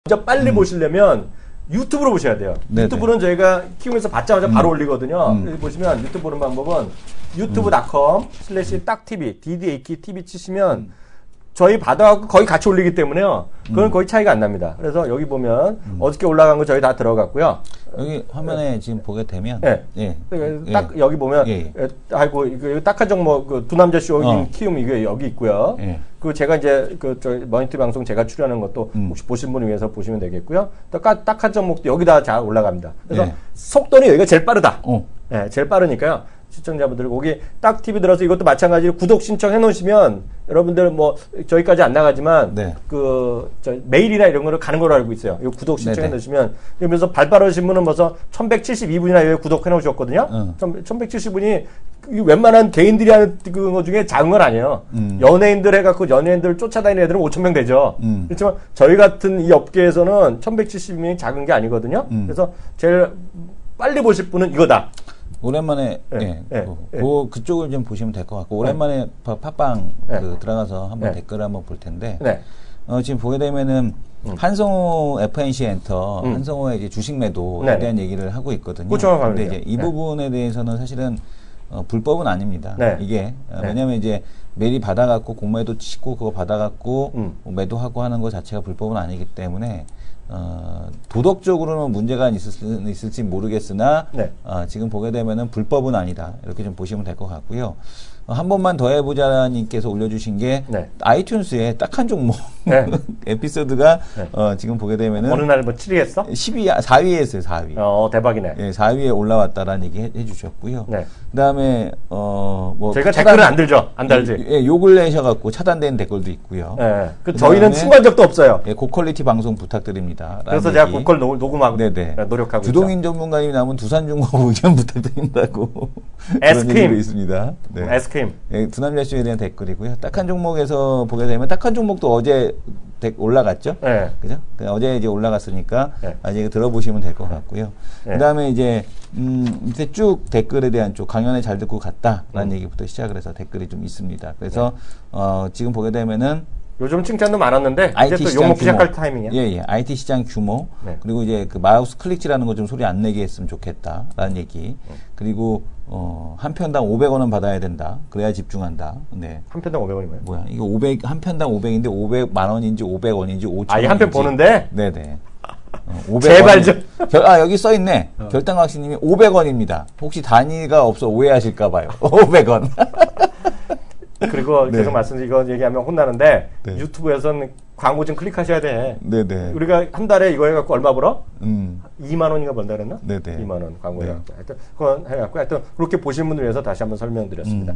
진짜 빨리 보시려면 유튜브로 보셔야 돼요. 네네. 유튜브는 저희가 키우면서 받자마자 바로 올리거든요. 여기 보시면 유튜브 보는 방법은 youtube.com/딱TV, DDAKTV 치시면 저희 받아갖고 거의 같이 올리기 때문에요. 그건 거의 차이가 안 납니다. 그래서 여기 보면 어저께 올라간 거 저희 다 들어갔고요. 여기 화면에 지금 보게 되면 딱 여기 보면 아이고 이거 딱한 종목 그 두 남자 쇼 키움 이게 여기 있고요. 그 제가 이제 그 저 머니터 방송 제가 출연하는 것도 혹시 보신 분을 위해서 보시면 되겠고요. 또 딱한 종목도 여기다 잘 올라갑니다. 그래서 속도는 여기가 제일 빠르다. 제일 빠르니까요. 시청자분들 거기 딱 TV 들어서 이것도 마찬가지로 구독 신청해 놓으시면 여러분들 뭐 저희까지 안 나가지만 그 저 메일이나 이런 거를 가는 걸로 알고 있어요. 이 구독 신청해 놓으시면 그러면서 발빠르신 분은 벌써 1172분이나 여기 구독해 놓으셨거든요. 1170분이 웬만한 개인들이 하는 거 중에 작은 건 아니에요. 연예인들 해갖고 연예인들 쫓아다니는 애들은 5,000명 되죠. 그렇지만 저희 같은 이 업계에서는 1170명이 작은 게 아니거든요. 그래서 제일 빨리 보실 분은 이거다. 오랜만에 그쪽을 좀 보시면 될 것 같고 오랜만에 팟빵 들어가서 한번 댓글을 한번 볼 텐데 지금 보게 되면은 한성호 FNC 엔터 한성호의 이제 주식 매도에 대한 얘기를 하고 있거든요. 근데 이제 이 부분에 대해서는 사실은 불법은 아닙니다. 이게 왜냐하면 이제 메일이 받아갖고 공매도 치고 그거 받아갖고 매도하고 하는 것 자체가 불법은 아니기 때문에. 도덕적으로는 문제가 있을지 모르겠으나 지금 보게 되면은 불법은 아니다 이렇게 좀 보시면 될 것 같고요. 한 번만 더 해보자님께서 올려주신 게 아이튠스에 딱 한 종목 에피소드가 지금 보게 되면은 어느 날 뭐 7위 했어? 4위에 했어요. 4위. 대박이네. 4위에 올라왔다라는 얘기 해주셨고요. 그다음에 뭐 저희가 댓글은 안 들죠. 안 달지. 욕을 내셔갖고 차단된 댓글도 있고요. 저희는 순간 적도 없어요. 고퀄리티 방송 부탁드립니다. 그래서 제가 고퀄 녹음하고 노력하고 주동인 전문가님이 나오면 두산중공업 의견 부탁드린다고 에스크림 있습니다. 에스크림. 두 남자 쇼에 대한 댓글이고요. 딱 한 종목에서 보게 되면 딱 한 종목도 어제 올라갔죠. 그죠? 어제 이제 올라갔으니까 아직 들어보시면 될 것 같고요. 그다음에 이제 밑에 쭉 댓글에 대한 쪽 강연에 잘 듣고 갔다라는 얘기부터 시작을 해서 댓글이 좀 있습니다. 그래서 지금 보게 되면은 요즘 칭찬도 많았는데 IT 이제 또 시장 욕먹기 규모. 시작할 타이밍이야. 예. IT 시장 규모. 그리고 이제 그 마우스 클릭지라는 거 좀 소리 안 내게 했으면 좋겠다라는 얘기. 그리고 한 편당 500원은 받아야 된다. 그래야 집중한다. 한 편당 500원이 뭐야? 이거 500 한 편당 500인데 500만 원인지 500원인지 5천 원인지. 한 편 보는데? 네네. 500원. 제발 좀. 여기 써 있네. 결당학신님이 500원입니다. 혹시 단위가 없어 오해하실까 봐요. 500원. 그리고 계속 이거 얘기하면 혼나는데 유튜브에서는 광고 좀 클릭하셔야 돼. 우리가 한 달에 이거 해갖고 얼마 벌어? 2만 원인가 번다 그랬나? 2만 원 광고 해갖고. 하여튼 그건 해갖고 하여튼 그렇게 보시는 분들 위해서 다시 한번 설명드렸습니다.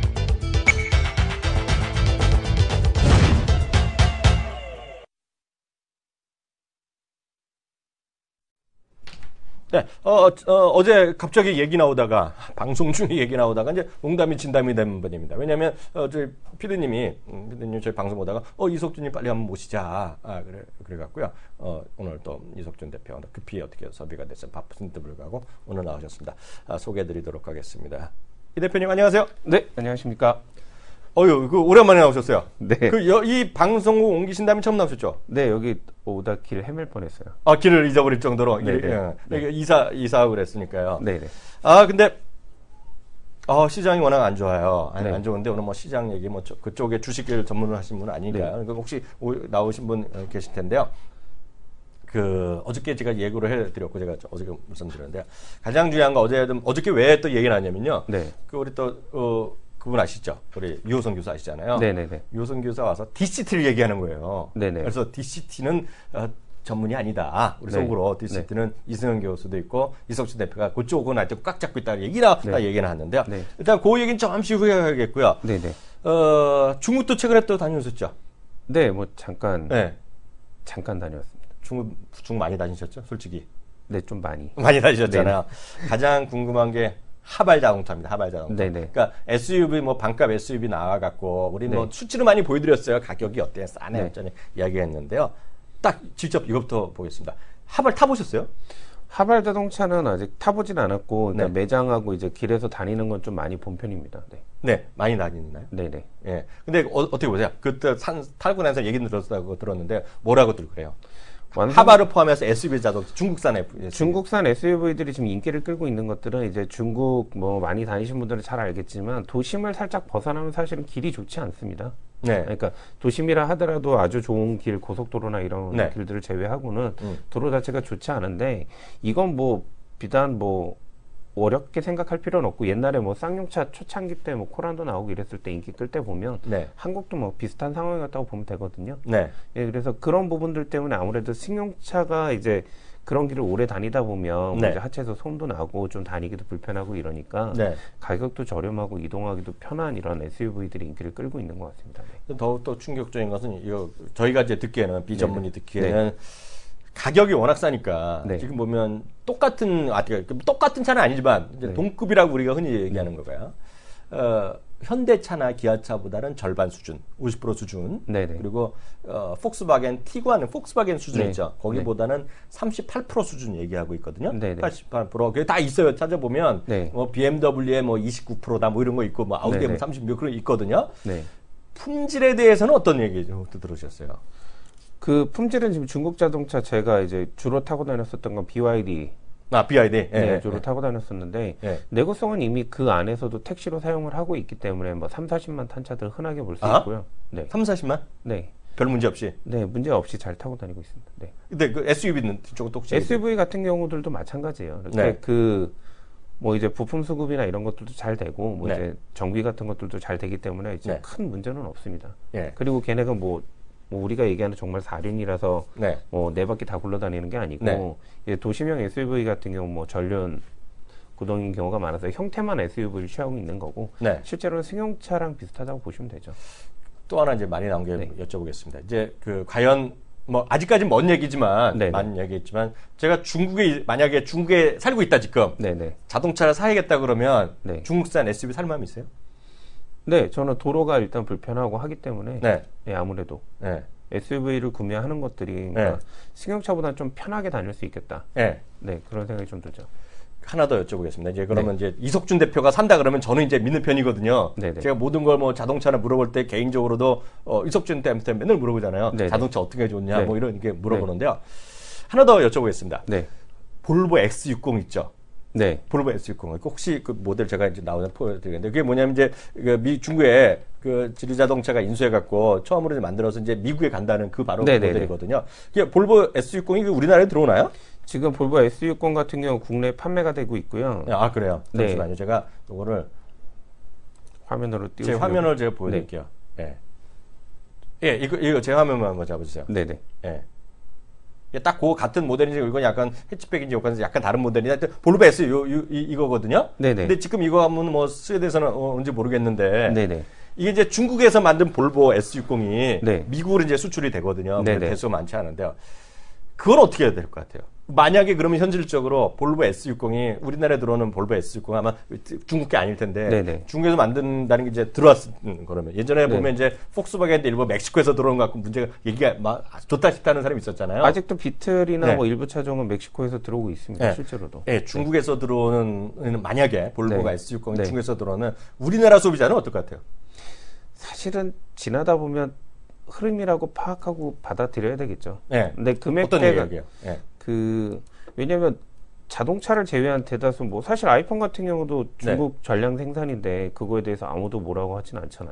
어제 갑자기 얘기 나오다가 방송 중에 얘기 나오다가 이제 농담이 진담이 된 분입니다. 왜냐하면 저희 피디님 저희 방송 보다가 이석준이 빨리 한번 모시자. 그래갖고요. 오늘 또 이석준 대표 급히 어떻게 섭외가 됐어요. 바쁘신데 불구하고 오늘 나오셨습니다. 소개해드리도록 하겠습니다. 이 대표님 안녕하세요. 네, 안녕하십니까. 오랜만에 나오셨어요. 네. 이 방송국 옮기신 다음에 처음 나오셨죠? 네, 여기 오다 길 헤맬 뻔했어요. 길을 잊어버릴 정도로 이사하고 그랬으니까요. 네네. 근데 시장이 워낙 안 좋아요. 안 좋은데 오늘 뭐 시장 얘기 그쪽에 주식을 전문을 하신 분은 아니니까요. 혹시 나오신 분 계실 텐데요. 어저께 제가 예고를 해드렸고 제가 어저께 말씀드렸는데 가장 중요한 거 어저께 왜 또 얘기 나왔냐면요. 우리 또 그분 아시죠? 우리 유호선 교수 아시잖아요. 네네네. 유호선 교수가 와서 DCT를 얘기하는 거예요. 네네. 그래서 DCT는 전문이 아니다. 우리 속으로 DCT는 이승현 교수도 있고 이석준 대표가 그쪽은 아직 꽉 잡고 있다 얘기나 얘기는 하는데요. 일단 그 얘기는 잠시 후에 하겠고요. 네네. 중국도 최근에 또 다녀오셨죠? 네, 뭐 잠깐 다녀왔습니다. 중국 많이 다니셨죠? 솔직히. 네, 좀 많이 다니셨잖아요. 가장 궁금한 게 하발 자동차입니다. 하발 자동차. 네네. 그러니까 SUV 반값 SUV 나와갖고 우리 수치를 많이 보여드렸어요. 가격이 어때? 싸네 어쩌네 이야기했는데요. 딱 직접 이것부터 보겠습니다. 하발 타보셨어요? 하발 자동차는 아직 타보진 않았고 그러니까 매장하고 이제 길에서 다니는 건 좀 많이 본 편입니다. 네, 많이 다니나요? 네네. 예. 근데 어떻게 보세요? 그때 타고 나서 얘기 들었다고 들었는데 뭐라고들 그래요? 하바를 포함해서 SUV 자동차, 중국산 SUV. 중국산 SUV들이 지금 인기를 끌고 있는 것들은 이제 중국 뭐 많이 다니신 분들은 잘 알겠지만 도심을 살짝 벗어나면 사실은 길이 좋지 않습니다. 네. 그러니까 도심이라 하더라도 아주 좋은 길, 고속도로나 이런 네. 길들을 제외하고는 도로 자체가 좋지 않은데 이건 뭐 비단 뭐 어렵게 생각할 필요는 없고 옛날에 뭐 쌍용차 초창기 때 뭐 코란도 나오고 이랬을 때 인기 끌 때 보면 네. 한국도 뭐 비슷한 상황이었다고 보면 되거든요. 네. 예, 그래서 그런 부분들 때문에 아무래도 승용차가 이제 그런 길을 오래 다니다 보면 네. 이제 하체에서 솜도 나고 좀 다니기도 불편하고 이러니까 네. 가격도 저렴하고 이동하기도 편한 이런 SUV들이 인기를 끌고 있는 것 같습니다. 네. 더욱더 충격적인 것은 이거 저희가 이제 듣기에는 비전문이 듣기에는 가격이 워낙 싸니까 네. 지금 보면 똑같은 차는 아니지만 이제 동급이라고 우리가 흔히 얘기하는 거고요. 현대차나 기아차보다는 절반 수준, 50% 수준. 네네. 그리고 폭스바겐 티구안은 폭스바겐 수준 네. 있죠. 거기보다는 38% 수준 얘기하고 있거든요. 네네. 88%. 그게 다 있어요. 찾아보면 네. 뭐 BMW에 뭐 29%다 뭐 이런 거 있고 뭐 아우디에 뭐 30몇 그런 있거든요. 네. 품질에 대해서는 어떤 얘기 좀 들으셨어요? 그 품질은 지금 중국 자동차 제가 이제 주로 타고 다녔었던 건 BYD. BYD. 네, 주로 타고 다녔었는데 내구성은 이미 그 안에서도 택시로 사용을 하고 있기 때문에 뭐 3, 40만 탄 차들 흔하게 볼 수 있고요. 네. 3, 40만? 네. 별 문제 없이? 네, 문제 없이 잘 타고 다니고 있습니다. 네. 근데 그 SUV는 쪽도 혹시? SUV 같은 경우들도 마찬가지예요. 네. 뭐 이제 부품 수급이나 이런 것들도 잘 되고 뭐 이제 정비 같은 것들도 잘 되기 때문에 이제 큰 문제는 없습니다. 그리고 걔네가 뭐 우리가 얘기하는 정말 4륜이라서 뭐 네 바퀴 다 굴러다니는 게 아니고 이제 도시명 SUV 같은 경우 뭐 전륜 구동인 경우가 많아서 형태만 SUV를 취하고 있는 거고 실제로는 승용차랑 비슷하다고 보시면 되죠. 또 하나 이제 많이 나온 게 여쭤보겠습니다. 이제 과연 뭐 아직까지 먼 얘기지만 많은 얘기했지만 제가 만약에 중국에 살고 있다 지금 자동차를 사야겠다 그러면 중국산 SUV 살 마음이 있어요? 네, 저는 도로가 일단 불편하고 하기 때문에 아무래도 SUV를 구매하는 것들이 그러니까 승용차보다는 좀 편하게 다닐 수 있겠다. 네, 그런 생각이 좀 들죠. 하나 더 여쭤보겠습니다. 이제 그러면 이제 이석준 대표가 산다 그러면 저는 이제 믿는 편이거든요. 제가 모든 걸 뭐 자동차를 물어볼 때 개인적으로도 이석준 대표한테 맨날 물어보잖아요. 자동차 어떻게 좋냐 뭐 이런 게 물어보는데요. 하나 더 여쭤보겠습니다. 볼보 X60 있죠. 네. 볼보 S60. 혹시 그 모델 제가 이제 나오는 보여드리겠는데 그게 뭐냐면 이제 중국에 그 지리자동차가 인수해갖고 처음으로 이제 만들어서 이제 미국에 간다는 그 바로 모델이거든요. 이게 볼보 S60이 우리나라에 들어오나요? 지금 볼보 S60 같은 경우 국내에 판매가 되고 있고요. 아, 그래요? 잠시만요. 제가 이거를 화면으로 띄우시면 제 화면을 제가 보여드릴게요. 이거 제 화면만 한번 잡아주세요. 네네. 딱 그 같은 모델인지 이건 약간 해치백인지 약간 다른 모델이냐 볼보 S 이거거든요. 네네. 근데 지금 이거 하면 뭐 스웨덴에서는 언제 모르겠는데. 네네. 이게 이제 중국에서 만든 볼보 S60이 미국으로 이제 수출이 되거든요. 대수가 많지 않은데요. 그건 어떻게 해야 될 것 같아요? 만약에 그러면 현실적으로 볼보 S60이 우리나라에 들어오는 볼보 S60 아마 중국 게 아닐 텐데 중국에서 만든다는 게 이제 들어왔는 거라면 예전에 보면 이제 폭스바겐도 일부 멕시코에서 들어온 것 같고 문제가 얘기가 막 좋다 싶다는 사람이 있었잖아요. 아직도 비틀이나 뭐 일부 차종은 멕시코에서 들어오고 있습니다. 실제로도. 중국에서 들어오는 만약에 볼보가 S60이 중국에서 들어오는 우리나라 소비자는 어떨 것 같아요? 사실은 지나다 보면 흐름이라고 파악하고 받아들여야 되겠죠. 근데 어떤 얘기예요? 왜냐면 자동차를 제외한 대다수 뭐 사실 아이폰 같은 경우도 중국 전량 생산인데 그거에 대해서 아무도 뭐라고 하진 않잖아요.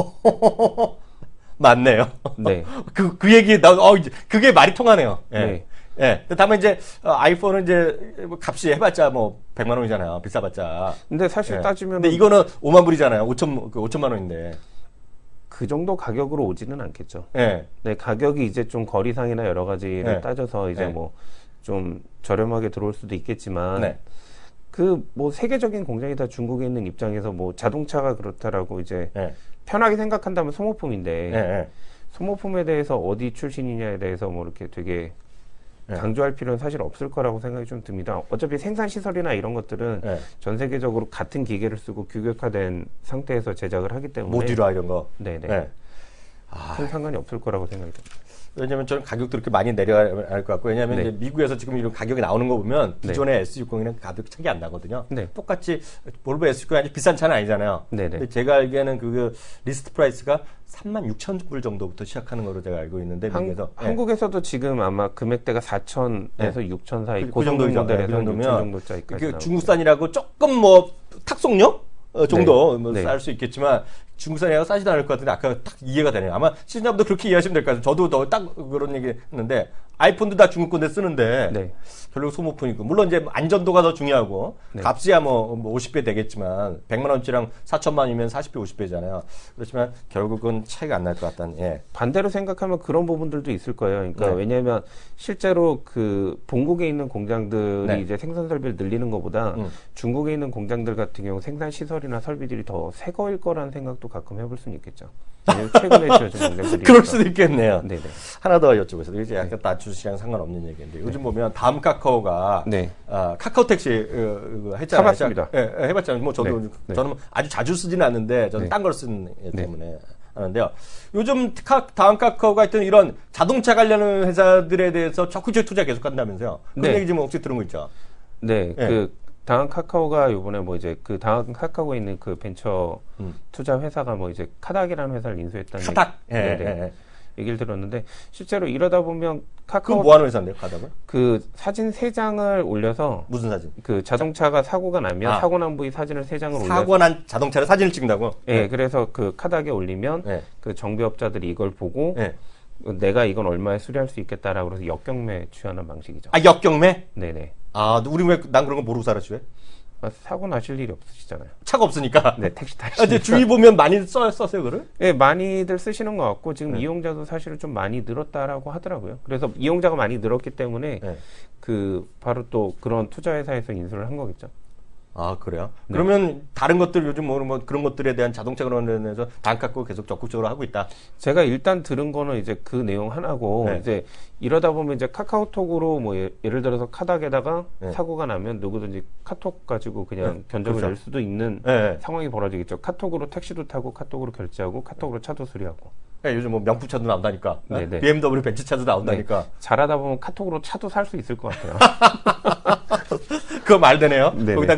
맞네요. 네. 그 얘기 그게 말이 통하네요. 다만 이제 아이폰은 이제 값이 해봤자 뭐 100만 원이잖아요. 비싸봤자. 근데 사실 따지면 근데 이거는 5만 불이잖아요. 5천만 원인데. 그 정도 가격으로 오지는 않겠죠. 네, 가격이 이제 좀 거리상이나 여러 가지를 따져서 이제 뭐 좀 저렴하게 들어올 수도 있겠지만 그 뭐 세계적인 공장이 다 중국에 있는 입장에서 뭐 자동차가 그렇다라고 이제 편하게 생각한다면 소모품인데 소모품에 대해서 어디 출신이냐에 대해서 뭐 이렇게 되게 강조할 필요는 사실 없을 거라고 생각이 좀 듭니다. 어차피 생산 시설이나 이런 것들은 전 세계적으로 같은 기계를 쓰고 규격화된 상태에서 제작을 하기 때문에 모듈화 이런 거. 큰 상관이 없을 거라고 생각이 듭니다. 왜냐면 저는 가격도 그렇게 많이 내려야 할 것 같고, 왜냐면 네. 이제 미국에서 지금 이런 가격이 나오는 거 보면 기존의 네. S60이랑 가격 차이 안 나거든요. 네. 똑같이 볼보 S60이 아주 비싼 차는 아니잖아요. 네. 근데 제가 알기에는 그 리스트 프라이스가 36,000불 정도부터 시작하는 걸로 제가 알고 있는데 미국에서 한국에서도 지금 아마 금액대가 4,000에서 6,000 사이 그 정도 모델에서 6,000 정도짜리까지 중국산이라고 조금 뭐 탁송료 정도 네. 쌀 수 있겠지만 중국산이라고 싸지도 않을 것 같은데 아까 딱 이해가 되네요. 아마 시청자분도 그렇게 이해하시면 될 것 같아요. 저도 딱 그런 얘기 했는데 아이폰도 다 중국 건데 쓰는데 네. 결국 소모품이고 물론 이제 안전도가 더 중요하고 네. 값이야 뭐 50배 되겠지만 100만 원치랑 4천만 원이면 40배 50배잖아요. 그렇지만 결국은 차이가 안 날 것 같다는. 예. 반대로 생각하면 그런 부분들도 있을 거예요. 그러니까 네. 왜냐하면 실제로 그 본국에 있는 공장들이 네. 이제 생산 설비를 늘리는 것보다 중국에 있는 공장들 같은 경우 생산 시설이나 설비들이 더 새 거일 거라는 생각도 가끔 해볼 수는 있겠죠. 최근에 지어진 공장들이 그럴 수도 있겠네요. 네네. 하나 더 여쭤보세요. 이제 약간 낮추시랑 상관없는 얘기인데 요즘 보면 다음 카카오가 네. 카카오 택시 했잖아요. 타봤습니다. 예, 해봤잖아요. 뭐 저도 네. 저는 아주 자주 쓰지는 않는데 저는 딴 걸 쓰는 때문에 하는데요. 요즘 다음 카카오가 있던 이런 자동차 관련 회사들에 대해서 적극적 투자 계속 한다면서요. 그런 얘기 좀 혹시 들은 거 있죠? 네, 그 다음 카카오가 요번에 뭐 이제 그 다음 카카오에 있는 그 벤처 투자 회사가 뭐 이제 카닥이라는 회사를 인수했다는 카닥 얘기를 들었는데 실제로 이러다 보면 카카오 그 뭐 하는 회사인데요, 카닥은? 그 사진 3장을 올려서 무슨 사진? 그 자동차가 사고가 나면 사고 난 부위 사진을 3장을 올려서 사고 난 자동차를 사진을 찍는다고? 네, 그래서 그 카닥에 올리면 그 정비업자들이 이걸 보고 내가 이건 얼마에 수리할 수 있겠다라고 그래서 역경매 취하는 방식이죠. 아, 역경매? 네네. 우리 왜 난 그런 거 모르고 살았지 왜? 사고 나실 일이 없으시잖아요. 차가 없으니까. 네, 택시 타시니까. 근데 주위 보면 많이 써세요, 그를? 네, 많이들 쓰시는 것 같고 지금 이용자도 사실은 좀 많이 늘었다라고 하더라고요. 그래서 이용자가 많이 늘었기 때문에 그 바로 또 그런 투자 회사에서 인수를 한 거겠죠. 아, 그래요? 네. 그러면 다른 것들 요즘 뭐 그런 것들에 대한 자동차 그런 데서 단 깎고 계속 적극적으로 하고 있다. 제가 일단 들은 거는 이제 그 내용 하나고 이제 이러다 보면 이제 카카오톡으로 뭐 예를 들어서 카닥에다가 사고가 나면 누구든지 카톡 가지고 그냥 견적을 낼 수도 있는 상황이 벌어지겠죠. 카톡으로 택시도 타고 카톡으로 결제하고 카톡으로 차도 수리하고. 네, 요즘 뭐 명품차도 나온다니까. BMW 벤츠차도 나온다니까. 잘하다 보면 카톡으로 차도 살 수 있을 것 같아요. 그거 말 되네요. 네네. 거기다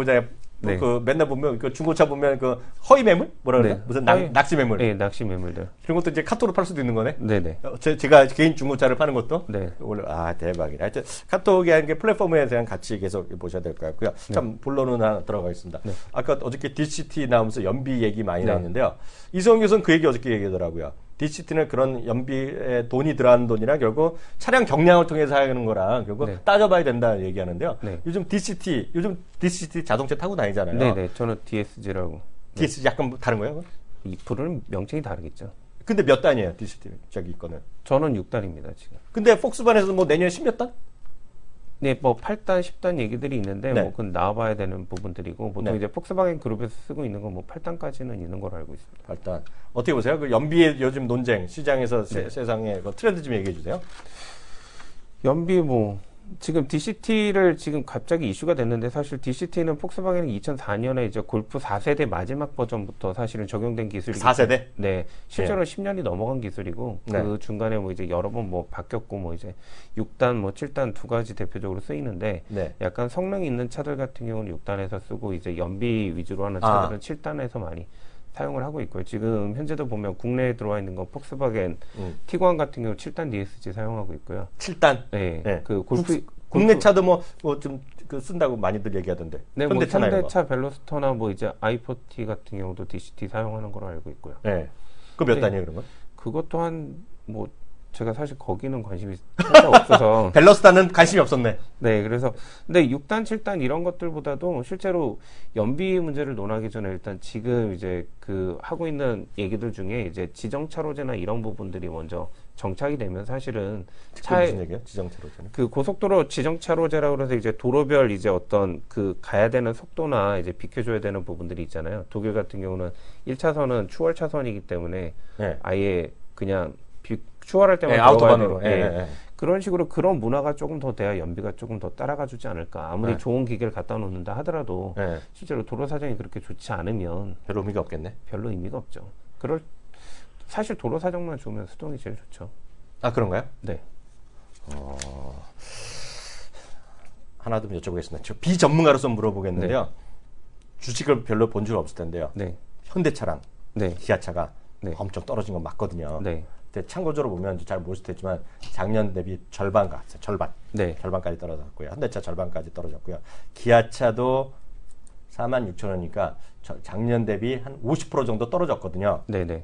그 맨날 보면 그 중고차 보면 그 허위 매물 뭐라 그러나 무슨 낚시 매물. 네, 낚시 매물들. 그런 것도 이제 카톡으로 팔 수도 있는 거네. 네네. 제가 개인 중고차를 파는 것도. 네. 원래 대박이네. 하여튼 카톡이라는 게 플랫폼에 대한 같이 계속 보셔야 될 것 같고요. 참 본론은 하나 들어가겠습니다. 아까 어저께 DCT 나오면서 연비 얘기 많이 나왔는데요. 이성훈 교수는 그 얘기 어저께 얘기하더라고요. DCT는 그런 연비에 돈이 들어가는 돈이랑 결국 차량 경량을 통해서 하는 거랑 결국 따져봐야 된다 얘기하는데요. 요즘 DCT 자동차 타고 다니잖아요. 네네. 저는 DSG라고. DSG 약간 다른 거예요? 이 프로는 명칭이 다르겠죠. 근데 몇 단이에요, DCT 저기 거는? 저는 6단입니다 지금. 근데 폭스반에서 뭐 내년에 10몇 단? 네, 뭐 8단, 10단 얘기들이 있는데 뭐 그건 나와봐야 되는 부분들이고 보통 이제 폭스바겐 그룹에서 쓰고 있는 건 뭐 8단까지는 있는 걸로 알고 있습니다. 8단. 어떻게 보세요? 그 연비의 요즘 논쟁, 시장에서 세상에 그 트렌드 좀 얘기해 주세요. 연비 뭐 지금 DCT를 지금 갑자기 이슈가 됐는데 사실 DCT는 폭스바겐이 2004년에 이제 골프 4세대 마지막 버전부터 사실은 적용된 기술이기 4세대? 네. 실제로 10년이 넘어간 기술이고 그 중간에 뭐 이제 여러 번 뭐 바뀌었고 뭐 이제 6단 뭐 7단 두 가지 대표적으로 쓰이는데 약간 성능이 있는 차들 같은 경우는 6단에서 쓰고 이제 연비 위주로 하는 차들은 7단에서 많이 사용을 하고 있고요. 지금 현재도 보면 국내에 들어와 있는 건 폭스바겐 티구안 같은 경우 7단 DSG 사용하고 있고요. 7단? 네. 그 국내 차도 뭐 좀 그 쓴다고 많이들 얘기하던데. 네, 현대차 벨로스터나 뭐 이제 i40 같은 경우도 DCT 사용하는 걸로 알고 있고요. 네. 그 몇 단이에요, 그런 건? 그것도 뭐 제가 사실 거기는 관심이 살짝 없어서 벨로스타는 관심이 없었네. 네, 그래서 근데 6단, 7단 이런 것들보다도 실제로 연비 문제를 논하기 전에 일단 지금 이제 그 하고 있는 얘기들 중에 이제 지정차로제나 이런 부분들이 먼저 정착이 되면 사실은 차에 무슨 얘기야? 지정차로제는? 그 고속도로 지정차로제라고 해서 이제 도로별 이제 어떤 그 가야 되는 속도나 이제 비켜줘야 되는 부분들이 있잖아요. 독일 같은 경우는 1차선은 추월 차선이기 때문에 아예 그냥 추월할 때만 아우토반으로 그런 식으로 그런 문화가 조금 더 돼야 연비가 조금 더 따라가 주지 않을까. 아무리 좋은 기계를 갖다 놓는다 하더라도 실제로 도로 사정이 그렇게 좋지 않으면 별로 의미가 없겠네. 별로 의미가 없죠. 사실 도로 사정만 좋으면 수동이 제일 좋죠. 아, 그런가요? 네. 하나 더 여쭤보겠습니다. 저 비전문가로서 물어보겠는데요. 네. 주식을 별로 본 줄 없을 텐데요. 네. 현대차랑 네. 기아차가 네. 엄청 떨어진 건 맞거든요. 네. 근데 참고적으로 보면 잘 모를 수도 있지만 작년 대비 절반 갔어요. 절반. 네. 절반까지 떨어졌고요. 현대차 절반까지 떨어졌고요. 기아차도 46,000원이니까 작년 대비 한 50% 정도 떨어졌거든요. 네네.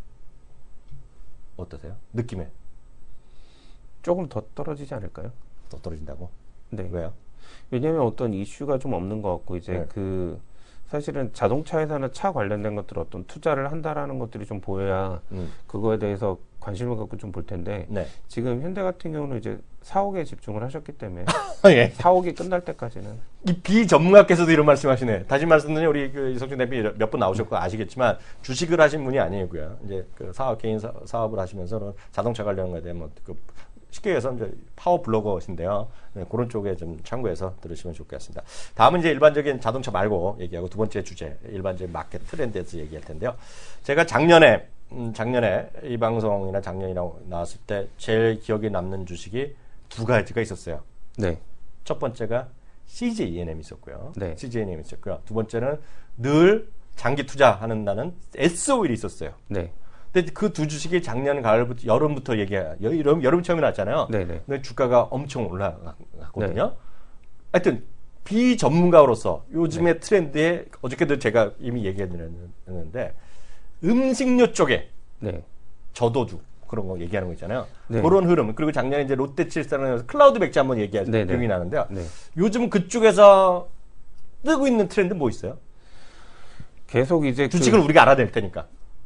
어떠세요? 느낌에? 조금 더 떨어지지 않을까요? 더 떨어진다고? 네. 왜요? 왜냐하면 어떤 이슈가 좀 없는 것 같고 이제 네. 사실은 자동차 회사나 차 관련된 것들 어떤 투자를 한다라는 것들이 좀 보여야 그거에 대해서 관심을 갖고 좀 볼 텐데 네. 지금 현대 같은 경우는 이제 사옥에 집중을 하셨기 때문에 예. 사옥이 끝날 때까지는 이 비전문가께서도 이런 말씀하시네. 다시 말씀드리면 우리 그 이석준 대표 몇 번 나오셨고 아시겠지만 주식을 하신 분이 아니고요. 이제 그 개인 사업을 하시면서 자동차 관련에 대한 그 쉽게 해서 이제 파워 블로거신데요. 네, 그런 쪽에 좀 참고해서 들으시면 좋겠습니다. 다음은 이제 일반적인 자동차 말고 얘기하고 두 번째 주제, 일반적인 마켓 트렌드에서 얘기할 텐데요. 제가 작년에 이 방송이나 작년이나 나왔을 때 제일 기억에 남는 주식이 두 가지가 있었어요. 네. 첫 번째가 CJ ENM이 있었고요. 네. CJ ENM이 있었고요. 두 번째는 늘 장기 투자하는 S-OIL이 있었어요. 네. 근데 그 두 주식이 작년 가을부터 여름부터 여름 처음에 나왔잖아요. 네네. 근데 주가가 엄청 올라갔거든요. 네. 하여튼 비전문가로서 요즘의 트렌드에 어저께도 제가 이미 얘기했는데 음식료 쪽에 네. 저도주 그런 거 얘기하는 거 있잖아요. 네. 그런 흐름. 그리고 작년에 이제 롯데칠사랑 클라우드 백지 한번 기억이 나는데요. 네. 요즘 그쪽에서 뜨고 있는 트렌드 뭐 있어요? 계속 이제 주식을 우리가 알아낼 테니까.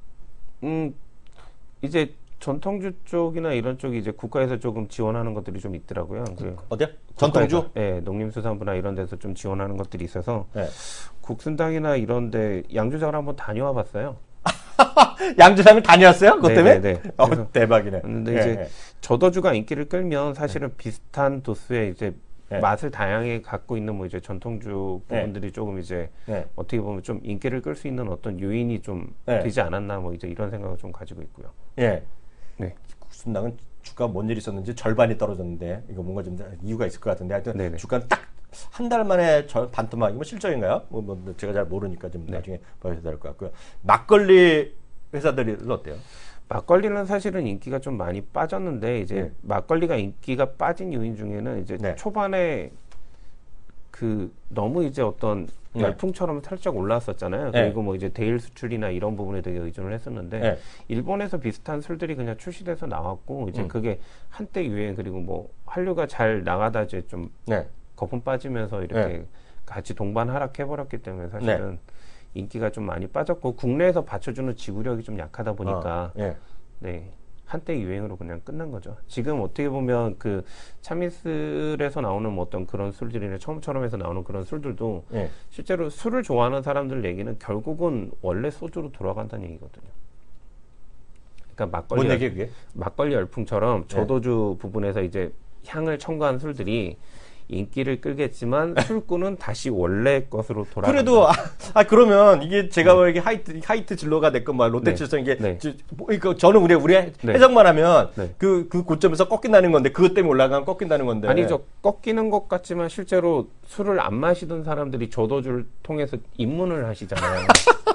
이제 전통주 쪽이나 이런 쪽이 이제 국가에서 조금 지원하는 것들이 좀 있더라고요. 어디요? 전통주? 네, 농림수산부나 이런 데서 좀 지원하는 것들이 있어서 네. 국순당이나 이런 데 양조장을 한번 다녀와 봤어요. 양조장을 다녀왔어요? 그것 때문에? 네. 대박이네. 근데 이제 저도주가 인기를 끌면 사실은 비슷한 도수의 이제 맛을 다양하게 갖고 있는 뭐 이제 전통주 부분들이 조금 이제 어떻게 보면 좀 인기를 끌 수 있는 어떤 요인이 좀 되지 않았나 뭐 이제 이런 생각을 좀 가지고 있고요. 예. 네. 국순당은 주가 뭔 일이 있었는지 절반이 떨어졌는데 이거 뭔가 좀 이유가 있을 것 같은데 하여튼 주가는 딱 한 달 만에 반토막 이거 실적인가요? 뭐 제가 잘 모르니까 좀 나중에 봐야 될 것 같고요. 막걸리 회사들은 어때요? 막걸리는 사실은 인기가 좀 많이 빠졌는데 이제 막걸리가 인기가 빠진 요인 중에는 이제 초반에 그 너무 이제 어떤 열풍처럼 살짝 올라왔었잖아요. 그리고 뭐 이제 대일 수출이나 이런 부분에 되게 의존을 했었는데 일본에서 비슷한 술들이 그냥 출시돼서 나왔고 이제 그게 한때 유행 그리고 뭐 한류가 잘 나가다 이제 좀 거품 빠지면서 이렇게 같이 동반 하락해버렸기 때문에 사실은 인기가 좀 많이 빠졌고 국내에서 받쳐주는 지구력이 좀 약하다 보니까 네 한때 유행으로 그냥 끝난 거죠. 지금 어떻게 보면 그 참이슬에서 나오는 뭐 어떤 그런 술들이나 처음처럼에서 나오는 그런 술들도 실제로 술을 좋아하는 사람들 얘기는 결국은 원래 소주로 돌아간다는 얘기거든요. 그러니까 막걸리 열풍처럼 저도주 부분에서 이제 향을 첨가한 술들이 인기를 끌겠지만 술꾼은 다시 원래 것으로 돌아간다. 그래도 그러면 이게 제가 왜 이게 하이트 진로가 됐건 뭐 롯데칠성 이게 그러니까 저는 우리 해석만 하면 그 고점에서 꺾인다는 건데 그것 때문에 올라가면 꺾인다는 건데 아니죠. 꺾이는 것 같지만 실제로 술을 안 마시던 사람들이 저도주를 통해서 입문을 하시잖아요.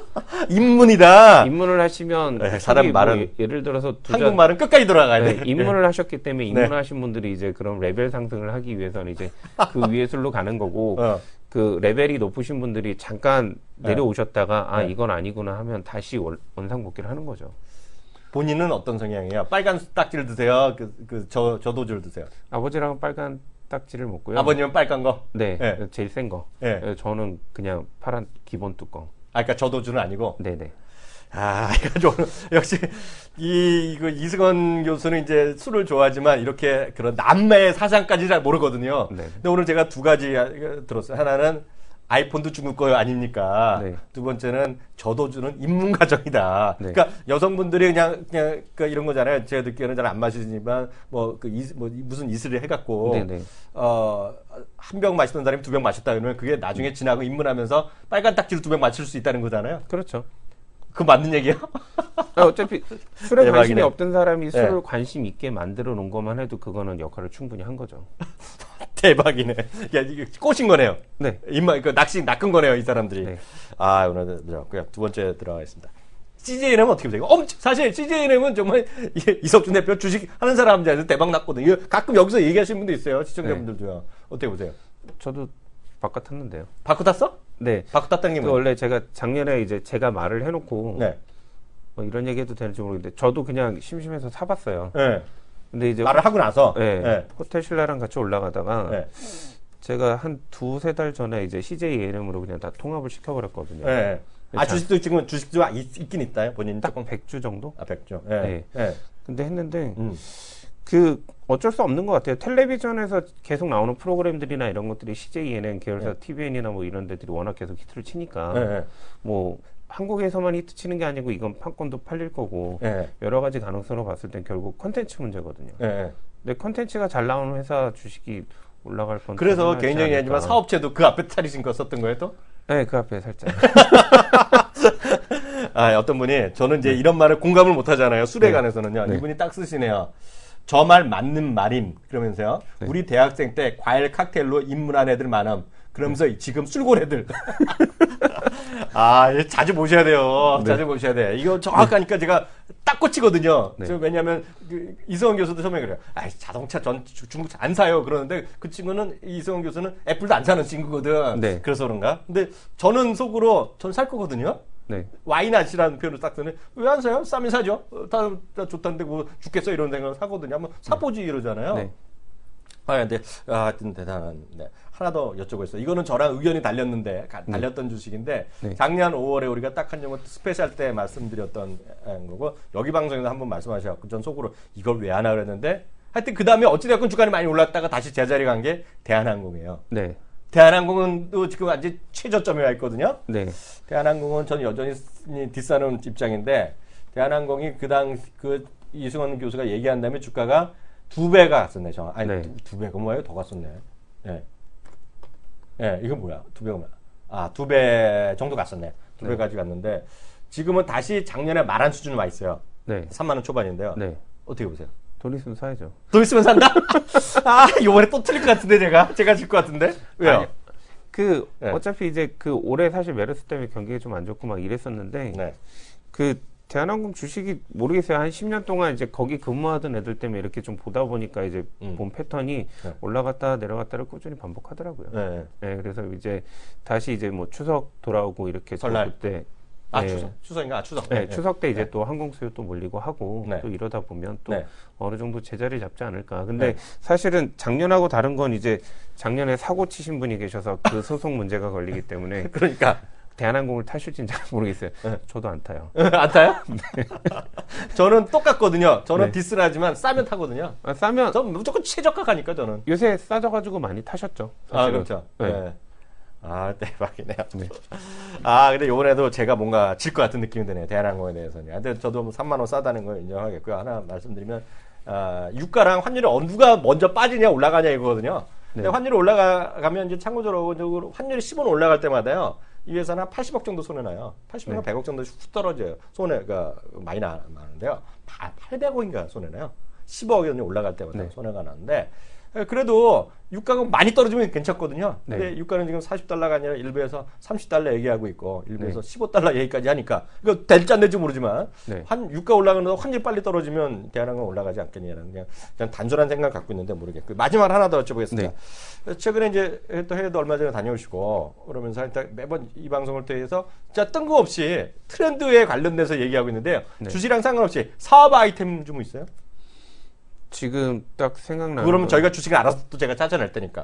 입문을 하시면 사람 말은 뭐 예를 들어서 한국말은 끝까지 돌아가야 돼. 입문을 하셨기 때문에 입문하신 분들이 이제 그런 레벨 상승을 하기 위해서는 이제 그 위에 술로 가는 거고 그 레벨이 높으신 분들이 잠깐 내려오셨다가 이건 아니구나 하면 다시 원상복귀를 하는 거죠. 본인은 어떤 성향이에요? 빨간 딱지를 드세요? 저도주를 드세요? 아버지랑은 빨간 딱지를 먹고요. 아버님은 빨간 거? 네. 제일 센 거. 저는 그냥 파란 기본 뚜껑. 그러니까 저도주는 아니고? 네네. 역시, 이승원 교수는 이제 술을 좋아하지만 이렇게 그런 남매의 사상까지 잘 모르거든요. 근데 오늘 제가 두 가지 들었어요. 하나는 아이폰도 중국 거 아닙니까? 두 번째는 저도주는 입문 과정이다. 그러니까 여성분들이 그냥 이런 거잖아요. 제가 듣기에는 잘 안 마시지만 무슨 이슬을 해갖고 한 병 마시던 사람이 두 병 마셨다 그러면 그게 나중에 지나고 입문하면서 빨간 딱지로 두 병 마실 수 있다는 거잖아요. 그렇죠. 그거 맞는 얘기야? 어차피 술에 관심이 없던 사람이 술을 관심 있게 만들어 놓은 것만 해도 그거는 역할을 충분히 한 거죠. 대박이네. 야, 이게 꼬신 거네요. 네. 입만, 낚은 거네요, 이 사람들이. 네. 아, 오늘 그냥 두 번째 들어가겠습니다. CJNM은 어떻게 보세요? 사실 CJNM은 정말 이석준 대표 주식 하는 사람들한테 대박 났거든요. 가끔 여기서 얘기하시는 분도 있어요. 시청자분들도요. 어떻게 보세요? 저도 바꿔 탔는데요. 바꿔 탔어? 네. 바꿔 탔다는 게 뭐예요? 원래 제가 작년에 이제 제가 말을 해놓고 뭐 이런 얘기 해도 되는지 모르겠는데 저도 그냥 심심해서 사봤어요. 네. 근데 이제 말을 하고 나서 호텔 신라랑 같이 올라가다가 제가 한 2-3달 전에 이제 CJNM으로 그냥 다 통합을 시켜버렸거든요. 네. 주식도 지금 주식도 있긴 있다요, 본인 딱 100주 정도? 100주. 네. 근데 했는데 어쩔 수 없는 것 같아요. 텔레비전에서 계속 나오는 프로그램들이나 이런 것들이 CJNM 계열사 TVN이나 뭐 이런 데들이 워낙 계속 히트를 치니까 뭐 한국에서만 히트 치는 게 아니고 이건 판권도 팔릴 거고 여러 가지 가능성으로 봤을 땐 결국 컨텐츠 문제거든요. 근데 컨텐츠가 잘 나오는 회사 주식이 올라갈 건 그래서 개인적인 얘기지만 사업체도 그 앞에 차리신 거 썼던 거예요 또? 네, 그 앞에 살짝. 어떤 분이 저는 이제 이런 말을 공감을 못 하잖아요. 술에 관해서는요. 이분이 딱 쓰시네요. 저 말 맞는 말임. 그러면서요. 우리 대학생 때 과일 칵테일로 입문한 애들 많음. 그러면서 지금 술고래들. 자주 보셔야 돼요. 자주 보셔야 돼. 이거 정확하니까 제가 딱 꽂히거든요. 왜냐하면 이성원 교수도 처음에 그래요. 자동차 전 중국 안 사요. 그러는데 그 친구는 이성원 교수는 애플도 안 사는 친구거든. 그래서 그런가? 근데 저는 속으로 전 살 거거든요. 와이낫이라는 표현을 딱 쓰는 왜 안 사요? 싸면 사죠. 다 좋다는데 뭐 죽겠어 이런 생각을 사거든요. 한번 사보지 이러잖아요. 근데 하여튼 대단한. 하나 더 여쭤보겠어요. 이거는 저랑 의견이 달렸던 주식인데 작년 5월에 우리가 딱 한 정도 스페셜 때 말씀드렸던 거고 여기 방송에서 한번 말씀하셔갖고 전 속으로 이걸 왜 안 하라 그랬는데 하여튼 그 다음에 어찌됐건 주가는 많이 올랐다가 다시 제자리 간 게 대한항공이에요. 대한항공은 또 지금 아직 최저점에 와 있거든요. 대한항공은 저는 여전히 뒷사는 입장인데 대한항공이 그 이승원 교수가 얘기한 다음에 주가가 2배가 갔었네. 아니 2배가 뭐예요? 더 갔었네. 이건 뭐야? 2배가 뭐야? 2배 정도 갔었네. 2배까지 갔는데 지금은 다시 작년에 말한 수준으로 와 있어요. 3만 원 초반인데요. 어떻게 보세요? 돈 있으면 사야죠. 돈 있으면 산다? 요번에 또 틀릴 것 같은데 제가 질 것 같은데? 왜요? 어차피 이제 올해 사실 메르스 때문에 경기가 좀 안 좋고 막 이랬었는데 대한항공 주식이 모르겠어요. 한 10년 동안 이제 거기 근무하던 애들 때문에 이렇게 좀 보다 보니까 이제 본 패턴이 올라갔다 내려갔다를 꾸준히 반복하더라고요. 그래서 이제 다시 이제 뭐 추석 돌아오고 이렇게 설날 그때 추석인가? 추석. 추석 때 이제 또 항공 수요 또 몰리고 하고 또 이러다 보면 또 어느 정도 제자리 잡지 않을까. 근데 사실은 작년하고 다른 건 이제 작년에 사고 치신 분이 계셔서 그 소송 문제가 걸리기 때문에 그러니까 대한항공을 타실지는 잘 모르겠어요. 저도 안 타요. 안 타요? 저는 똑같거든요. 저는 디스를 하지만 싸면 타거든요. 싸면 전 무조건 최저가 가니까 저는. 요새 싸져가지고 많이 타셨죠. 사실은. 그렇죠. 대박이네요. 근데 요번에도 제가 뭔가 질 것 같은 느낌이 드네요. 대한항공에 대해서는. 근데 저도 3만 원 싸다는 걸 인정하겠고요. 하나 말씀드리면 유가랑 환율이 누가 먼저 빠지냐 올라가냐 이거거든요. 근데 환율이 올라가면 이제 참고적으로 환율이 10원 올라갈 때마다요. 이 회사는 한 80억 정도 손해나요. 80억이나 100억 정도 훅 떨어져요. 손해가 많이 나는데요. 800억인가 손해나요. 10억이 올라갈 때마다 손해가 나는데 그래도 유가가 많이 떨어지면 괜찮거든요. 근데 유가는 지금 40달러가 아니라 일부에서 30달러 얘기하고 있고 일부에서 15달러 얘기까지 하니까 이거 될지 안 될지 모르지만 유가 올라가는 환율이 빨리 떨어지면 대한항공 올라가지 않겠냐는 그냥 단순한 생각 갖고 있는데 모르겠고 마지막 하나 더 여쭤보겠습니다. 최근에 이제 또 해외도 얼마 전에 다녀오시고 그러면서 일단 매번 이 방송을 통해서 진짜 뜬금없이 트렌드에 관련돼서 얘기하고 있는데요. 주식이랑 상관없이 사업 아이템 좀 있어요? 지금 딱 생각나는 그러면 저희가 주식을 알아서 또 제가 찾아낼 테니까.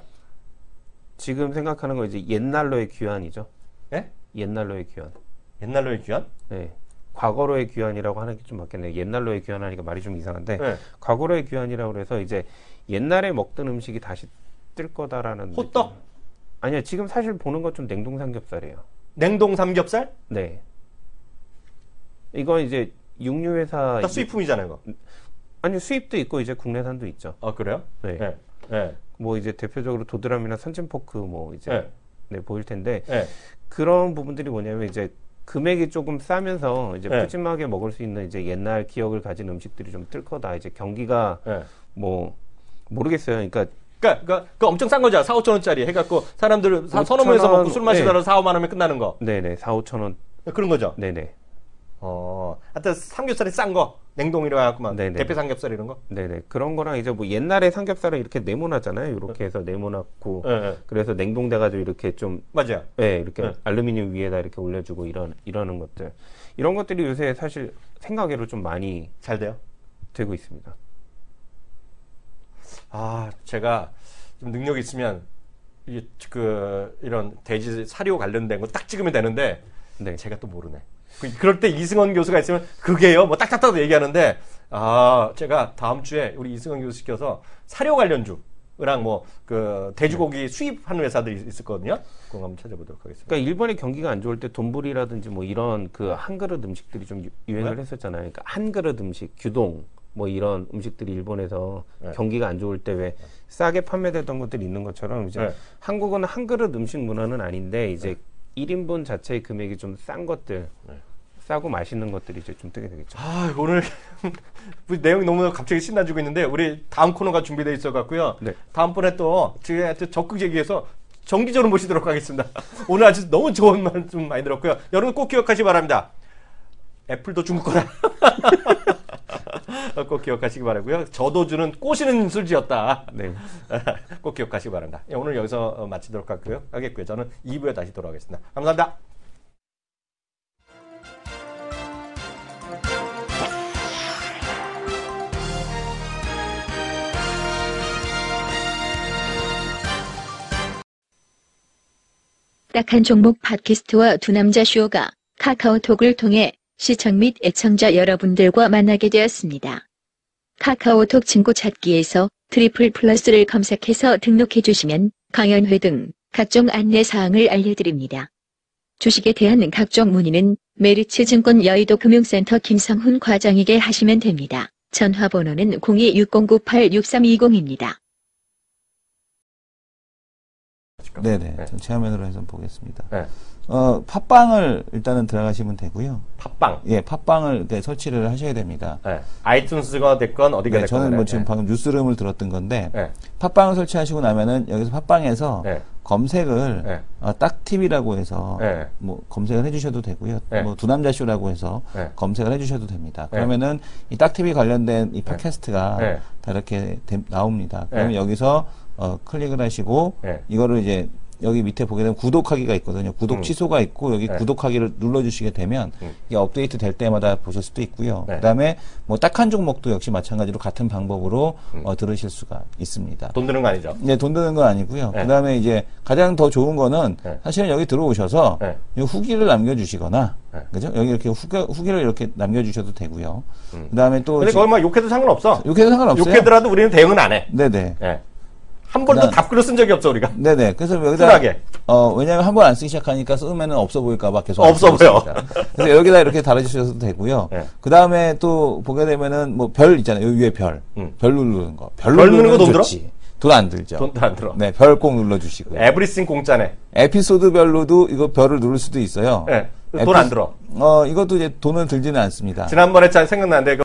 지금 생각하는 건 이제 옛날로의 귀환이죠. 옛날로의 귀환. 옛날로의 귀환? 과거로의 귀환이라고 하는 게 좀 맞겠네요. 옛날로의 귀환하니까 말이 좀 이상한데 과거로의 귀환이라고 그래서 이제 옛날에 먹던 음식이 다시 뜰 거다라는 호떡? 느낌. 아니요. 지금 사실 보는 건 좀 냉동 삼겹살이에요. 냉동 삼겹살? 네. 이건 이제 육류 회사 수입품이잖아요, 이거. 아니 수입도 있고 이제 국내산도 있죠. 그래요? 뭐 이제 대표적으로 도드람이나 선진포크 뭐 이제 보일 텐데 그런 부분들이 뭐냐면 이제 금액이 조금 싸면서 이제 푸짐하게 먹을 수 있는 이제 옛날 기억을 가진 음식들이 좀 뜰 거다. 이제 경기가 뭐 모르겠어요. 그러니까 엄청 싼 거죠. 4, 5천 원짜리 해갖고 사람들 서너문에서 먹고 술 마시다가 4, 5만 원이면 끝나는 거. 네네. 4, 5천 원. 그런 거죠. 네네. 하여튼 삼겹살이 싼 거. 냉동이라 해갖고만. 대패 삼겹살 이런 거. 네네. 그런 거랑 이제 뭐 옛날에 삼겹살을 이렇게 네모나잖아요. 이렇게 해서 네모났고. 그래서 냉동돼가지고 이렇게 좀. 맞아요. 네. 이렇게 알루미늄 위에다 이렇게 올려주고 이러는 것들. 이런 것들이 요새 사실 생각외로 좀 많이. 잘 돼요? 되고 있습니다. 제가 좀 능력이 있으면 이런 돼지 사료 관련된 거 딱 찍으면 되는데 제가 또 모르네. 그럴 때 이승원 교수가 있으면 그게요 뭐 딱딱딱 얘기하는데 제가 다음 주에 우리 이승원 교수 시켜서 사료 관련주랑 뭐 그 돼지고기 수입하는 회사들이 있었거든요. 그거 한번 찾아보도록 하겠습니다. 그러니까 일본의 경기가 안 좋을 때 돈부리라든지 뭐 이런 그 한 그릇 음식들이 좀 유행을 했었잖아요. 그러니까 한 그릇 음식, 규동 뭐 이런 음식들이 일본에서 경기가 안 좋을 때 왜 싸게 판매되던 것들이 있는 것처럼 이제 한국은 한 그릇 음식 문화는 아닌데 이제 1인분 자체의 금액이 좀 싼 것들, 싸고 맛있는 것들이 이제 좀 뜨게 되겠죠. 오늘 내용이 너무 갑자기 신나지고 있는데 우리 다음 코너가 준비되어 있어 갖고요. 다음번에 또 제가 적극 얘기해서 정기적으로 모시도록 하겠습니다. 오늘 아주 너무 좋은 말 좀 많이 들었고요. 여러분 꼭 기억하시기 바랍니다. 애플도 중국 거라. 꼭 기억하시기 바라고요. 저도주는 꼬시는 술지였다. 꼭 기억하시기 바랍니다. 오늘 여기서 마치도록 하겠고요. 저는 2부에 다시 돌아오겠습니다. 감사합니다. 딱한 종목 팟캐스트와 두 남자 쇼가 카카오톡을 통해 시청 및 애청자 여러분들과 만나게 되었습니다. 카카오톡 친구 찾기에서 트리플플러스를 검색해서 등록해 주시면 강연회 등 각종 안내사항을 알려드립니다. 주식에 대한 각종 문의는 메리츠증권 여의도 금융센터 김성훈 과장에게 하시면 됩니다. 전화번호는 0260986320입니다. 네네. 체화면으로 해서 보겠습니다. 팟빵을 일단은 들어가시면 되고요. 팟빵? 예, 팟빵을 설치를 하셔야 됩니다. 아이튠스가 됐건 어디가 됐건. 저는 뭐 지금 방금 뉴스룸을 들었던 건데, 팟빵을 설치하시고 나면은 여기서 팟빵에서 검색을 딱TV라고 해서 뭐 검색을 해주셔도 되고요. 뭐 두남자쇼라고 해서 검색을 해주셔도 됩니다. 그러면은 이 딱TV 관련된 이 팟캐스트가 다 이렇게 나옵니다. 그러면 여기서 클릭을 하시고 이거를 이제 여기 밑에 보게 되면 구독하기가 있거든요. 구독 취소가 있고 여기 구독하기를 눌러주시게 되면 이게 업데이트 될 때마다 보실 수도 있고요. 그다음에 뭐 딱 한 종목도 역시 마찬가지로 같은 방법으로 들으실 수가 있습니다. 돈 드는 거 아니죠? 네, 돈 드는 건 아니고요. 그다음에 이제 가장 더 좋은 거는 사실은 여기 들어오셔서 후기를 남겨주시거나 그죠? 여기 이렇게 후기를 이렇게 남겨주셔도 되고요. 그다음에 또 근데 거기 막 욕해도 상관없어. 욕해도 상관없어요. 욕해더라도 우리는 대응은 안 해. 네네. 한 번도 답글을 쓴 적이 없어 우리가. 네네. 그래서 여기다 왜냐하면 한 번 안 쓰기 시작하니까 쓰면은 없어 보일까봐 계속 없어 보여. 그래서 여기다 이렇게 달아주셔도 되고요. 그 다음에 또 보게 되면은 뭐 별 있잖아요. 여기 위에 별 누르는 거. 별 누르는 거 돈 들어? 돈 안 들죠. 돈도 안 들어. 네, 별 꼭 눌러주시고요. 에브리싱 공짜네. 에피소드별로도 이거 별을 누를 수도 있어요. 돈 안 들어. 이것도 이제 돈은 들지는 않습니다. 지난번에 잘 생각나는데